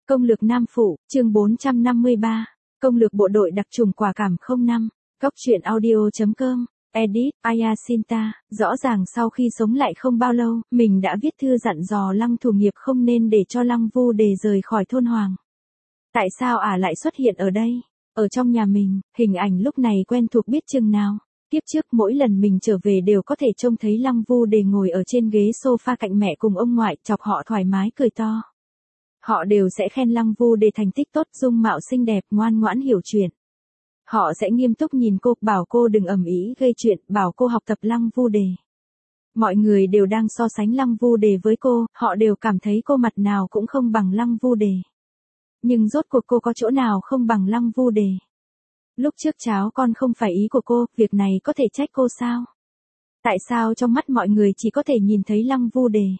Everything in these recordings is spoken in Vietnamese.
Công lược Nam Phụ, chương 453. Công lược bộ đội đặc trùng quả cảm 05. Góc truyện audio.com. Edit, Ayasinta. Rõ ràng sau khi sống lại không bao lâu, mình đã viết thư dặn dò Lăng Thủ Nghiệp không nên để cho Lăng Vu Đề rời khỏi thôn Hoàng. Tại sao ả lại xuất hiện ở đây? Ở trong nhà mình, hình ảnh lúc này quen thuộc biết chừng nào. Tiếp trước mỗi lần mình trở về đều có thể trông thấy Lăng Vu Đề ngồi ở trên ghế sofa cạnh mẹ cùng ông ngoại, chọc họ thoải mái cười to. Họ đều sẽ khen Lăng Vu Đề thành tích tốt, dung mạo xinh đẹp, ngoan ngoãn hiểu chuyện. Họ sẽ nghiêm túc nhìn cô, bảo cô đừng ầm ĩ gây chuyện, bảo cô học tập Lăng Vu Đề. Mọi người đều đang so sánh Lăng Vu Đề với cô, họ đều cảm thấy cô mặt nào cũng không bằng Lăng Vu Đề. Nhưng rốt cuộc cô có chỗ nào không bằng Lăng Vu Đề? Lúc trước cháu con không phải ý của cô, việc này có thể trách cô sao? Tại sao trong mắt mọi người chỉ có thể nhìn thấy Lăng Vu Đề?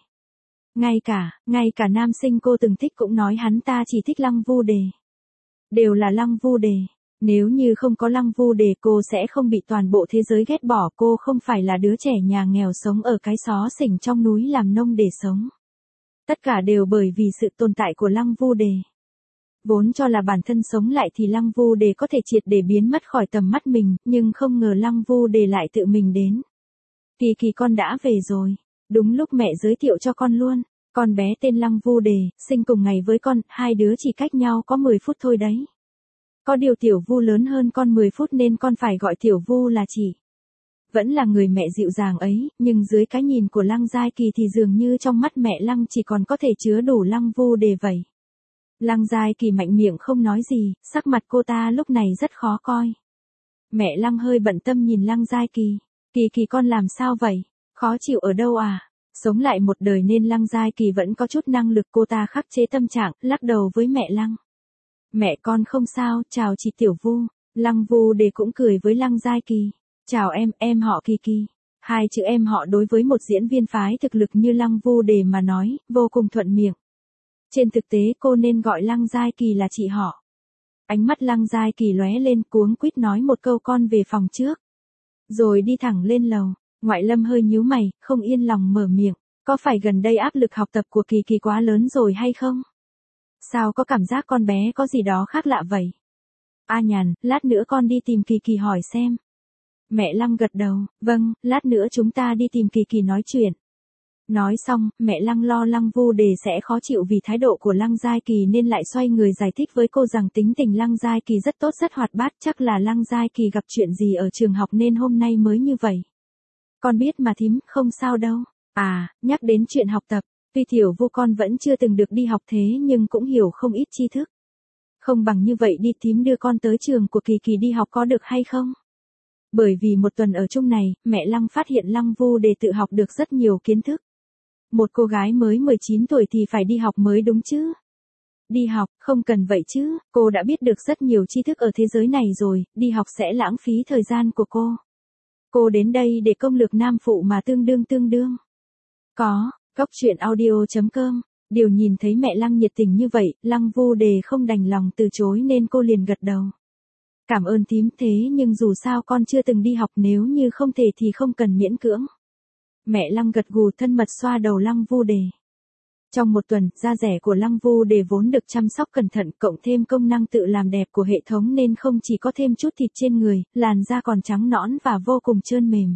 Ngay cả nam sinh cô từng thích cũng nói hắn ta chỉ thích Lăng Vu Đề. Đều là Lăng Vu Đề. Nếu như không có Lăng Vu Đề cô sẽ không bị toàn bộ thế giới ghét bỏ, cô không phải là đứa trẻ nhà nghèo sống ở cái xó xỉnh trong núi làm nông để sống. Tất cả đều bởi vì sự tồn tại của Lăng Vu Đề. Vốn cho là bản thân sống lại thì Lăng Vu Đề có thể triệt để biến mất khỏi tầm mắt mình, nhưng không ngờ Lăng Vu Đề lại tự mình đến. Kỳ con đã về rồi. Đúng lúc mẹ giới thiệu cho con luôn. Con bé tên Lăng Vu Đề, sinh cùng ngày với con, hai đứa chỉ cách nhau có 10 phút thôi đấy. Có điều Tiểu Vu lớn hơn con 10 phút nên con phải gọi Tiểu Vu là chị. Vẫn là người mẹ dịu dàng ấy, nhưng dưới cái nhìn của Lăng Giai Kỳ thì dường như trong mắt mẹ Lăng chỉ còn có thể chứa đủ Lăng Vu Đề vậy. Lăng Giai Kỳ mạnh miệng không nói gì, sắc mặt cô ta lúc này rất khó coi. Mẹ Lăng hơi bận tâm nhìn Lăng Giai Kỳ. Kỳ con làm sao vậy? Khó chịu ở đâu à? Sống lại một đời nên Lăng Giai Kỳ vẫn có chút năng lực, cô ta khắc chế tâm trạng, lắc đầu với mẹ Lăng. Mẹ con không sao, chào chị Tiểu Vu. Lăng Vu Đề cũng cười với Lăng Giai Kỳ. Chào em họ Kỳ. Hai chữ em họ đối với một diễn viên phái thực lực như Lăng Vu Đề mà nói, vô cùng thuận miệng. Trên thực tế cô nên gọi Lăng Giai Kỳ là chị họ. Ánh mắt Lăng Giai Kỳ lóe lên, cuống quýt nói một câu con về phòng trước. Rồi đi thẳng lên lầu. Ngoại Lâm hơi nhíu mày, không yên lòng mở miệng. Có phải gần đây áp lực học tập của Kỳ quá lớn rồi hay không? Sao có cảm giác con bé có gì đó khác lạ vậy? A Nhàn, lát nữa con đi tìm Kỳ hỏi xem. Mẹ Lăng gật đầu, vâng, lát nữa chúng ta đi tìm Kỳ nói chuyện. Nói xong, mẹ Lăng lo Lăng Vu Đề sẽ khó chịu vì thái độ của Lăng Giai Kỳ nên lại xoay người giải thích với cô rằng tính tình Lăng Giai Kỳ rất tốt, rất hoạt bát, chắc là Lăng Giai Kỳ gặp chuyện gì ở trường học nên hôm nay mới như vậy. Con biết mà thím, không sao đâu. À, nhắc đến chuyện học tập, tuy Tiểu Vu con vẫn chưa từng được đi học thế nhưng cũng hiểu không ít tri thức. Không bằng như vậy đi, thím đưa con tới trường của Kỳ đi học có được hay không? Bởi vì một tuần ở chung này, mẹ Lăng phát hiện Lăng Vu Đề tự học được rất nhiều kiến thức. Một cô gái mới 19 tuổi thì phải đi học mới đúng chứ. Đi học, không cần vậy chứ, cô đã biết được rất nhiều tri thức ở thế giới này rồi, đi học sẽ lãng phí thời gian của cô. Cô đến đây để công lược Nam Phụ mà tương đương. Có, góc truyện audio.com. Điều nhìn thấy mẹ Lăng nhiệt tình như vậy, Lăng Vu Đề không đành lòng từ chối nên cô liền gật đầu. Cảm ơn thím, thế nhưng dù sao con chưa từng đi học, nếu như không thể thì không cần miễn cưỡng. Mẹ Lăng gật gù thân mật xoa đầu Lăng Vu Đề. Trong một tuần, da rẻ của Lăng Vu Đề vốn được chăm sóc cẩn thận, cộng thêm công năng tự làm đẹp của hệ thống nên không chỉ có thêm chút thịt trên người, làn da còn trắng nõn và vô cùng trơn mềm.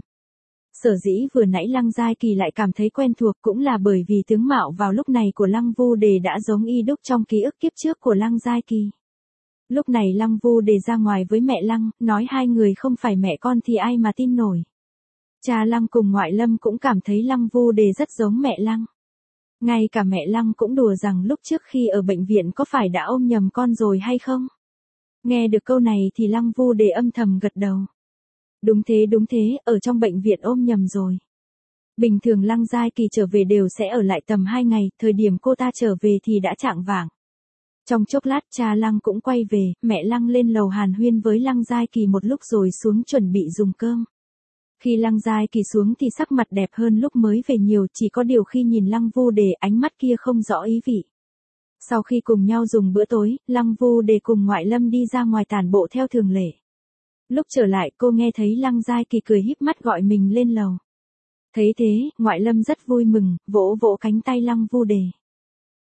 Sở dĩ vừa nãy Lăng Giai Kỳ lại cảm thấy quen thuộc cũng là bởi vì tướng mạo vào lúc này của Lăng Vu Đề đã giống y đúc trong ký ức kiếp trước của Lăng Giai Kỳ. Lúc này Lăng Vu Đề ra ngoài với mẹ Lăng, nói hai người không phải mẹ con thì ai mà tin nổi. Cha Lăng cùng ngoại Lâm cũng cảm thấy Lăng Vu Đề rất giống mẹ Lăng. Ngay cả mẹ Lăng cũng đùa rằng lúc trước khi ở bệnh viện có phải đã ôm nhầm con rồi hay không? Nghe được câu này thì Lăng Vu Đề âm thầm gật đầu. Đúng thế, ở trong bệnh viện ôm nhầm rồi. Bình thường Lăng Giai Kỳ trở về đều sẽ ở lại tầm 2 ngày, thời điểm cô ta trở về thì đã chạng vạng. Trong chốc lát cha Lăng cũng quay về, mẹ Lăng lên lầu hàn huyên với Lăng Giai Kỳ một lúc rồi xuống chuẩn bị dùng cơm. Khi Lăng Giai Kỳ xuống thì sắc mặt đẹp hơn lúc mới về nhiều, chỉ có điều khi nhìn Lăng Vu Đề ánh mắt kia không rõ ý vị. Sau khi cùng nhau dùng bữa tối, Lăng Vu Đề cùng ngoại Lâm đi ra ngoài tản bộ theo thường lệ. Lúc trở lại cô nghe thấy Lăng Giai Kỳ cười híp mắt gọi mình lên lầu. Thấy thế, ngoại Lâm rất vui mừng, vỗ cánh tay Lăng Vu Đề.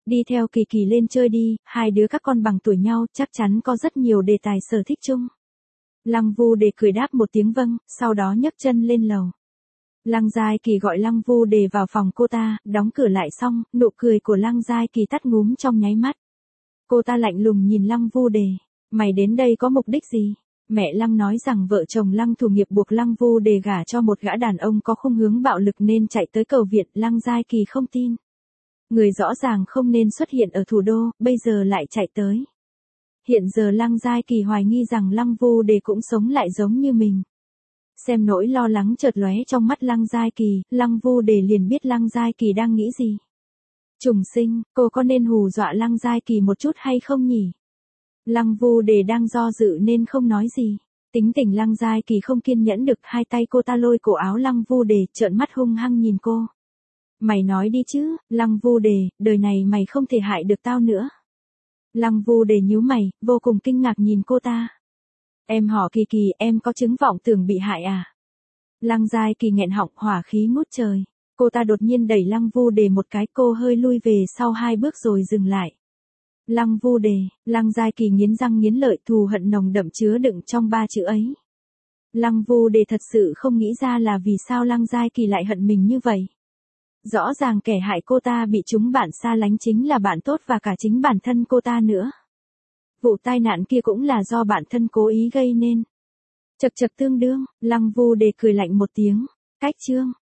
đi theo Kỳ Kỳ lên chơi đi, hai đứa các con bằng tuổi nhau, chắc chắn có rất nhiều đề tài sở thích chung. Lăng Vu Đề cười đáp một tiếng vâng, sau đó nhấc chân lên lầu. Lăng Giai Kỳ gọi Lăng Vu Đề vào phòng cô ta, đóng cửa lại xong, nụ cười của Lăng Giai Kỳ tắt ngúm trong nháy mắt. Cô ta lạnh lùng nhìn Lăng Vu Đề, mày đến đây có mục đích gì? Mẹ Lăng nói rằng vợ chồng Lăng Thủ Nghiệp buộc Lăng Vu Đề gả cho một gã đàn ông có khuynh hướng bạo lực nên chạy tới cầu viện. Lăng Giai Kỳ không tin. Người rõ ràng không nên xuất hiện ở thủ đô, bây giờ lại chạy tới. Hiện giờ Lăng Giai Kỳ hoài nghi rằng Lăng Vu Đề cũng sống lại giống như mình. Xem nỗi lo lắng chợt lóe trong mắt Lăng Giai Kỳ, Lăng Vu Đề liền biết Lăng Giai Kỳ đang nghĩ gì. Trùng sinh, cô có nên hù dọa Lăng Giai Kỳ một chút hay không nhỉ? Lăng Vu Đề đang do dự nên không nói gì. Tính tình Lăng Giai Kỳ không kiên nhẫn được, hai tay cô ta lôi cổ áo Lăng Vu Đề, trợn mắt hung hăng nhìn cô. Mày nói đi chứ, Lăng Vu Đề, đời này mày không thể hại được tao nữa. Lăng Vu Đề nhíu mày, vô cùng kinh ngạc nhìn cô ta. Em họ Kỳ Kỳ, em có chứng vọng tưởng bị hại à? Lăng Giai Kỳ nghẹn họng, hỏa khí ngút trời. Cô ta đột nhiên đẩy Lăng Vu Đề một cái, cô hơi lui về sau 2 bước rồi dừng lại. Lăng Vu Đề, Lăng Giai Kỳ nghiến răng nghiến lợi, thù hận nồng đậm chứa đựng trong 3 chữ ấy. Lăng Vu Đề thật sự không nghĩ ra là vì sao Lăng Giai Kỳ lại hận mình như vậy. Rõ ràng kẻ hại cô ta bị chúng bạn xa lánh chính là bạn tốt và cả chính bản thân cô ta nữa. Vụ tai nạn kia cũng là do bản thân cố ý gây nên. Chậc chậc tương đương, Lăng Vu Đề cười lạnh một tiếng. Cách chương.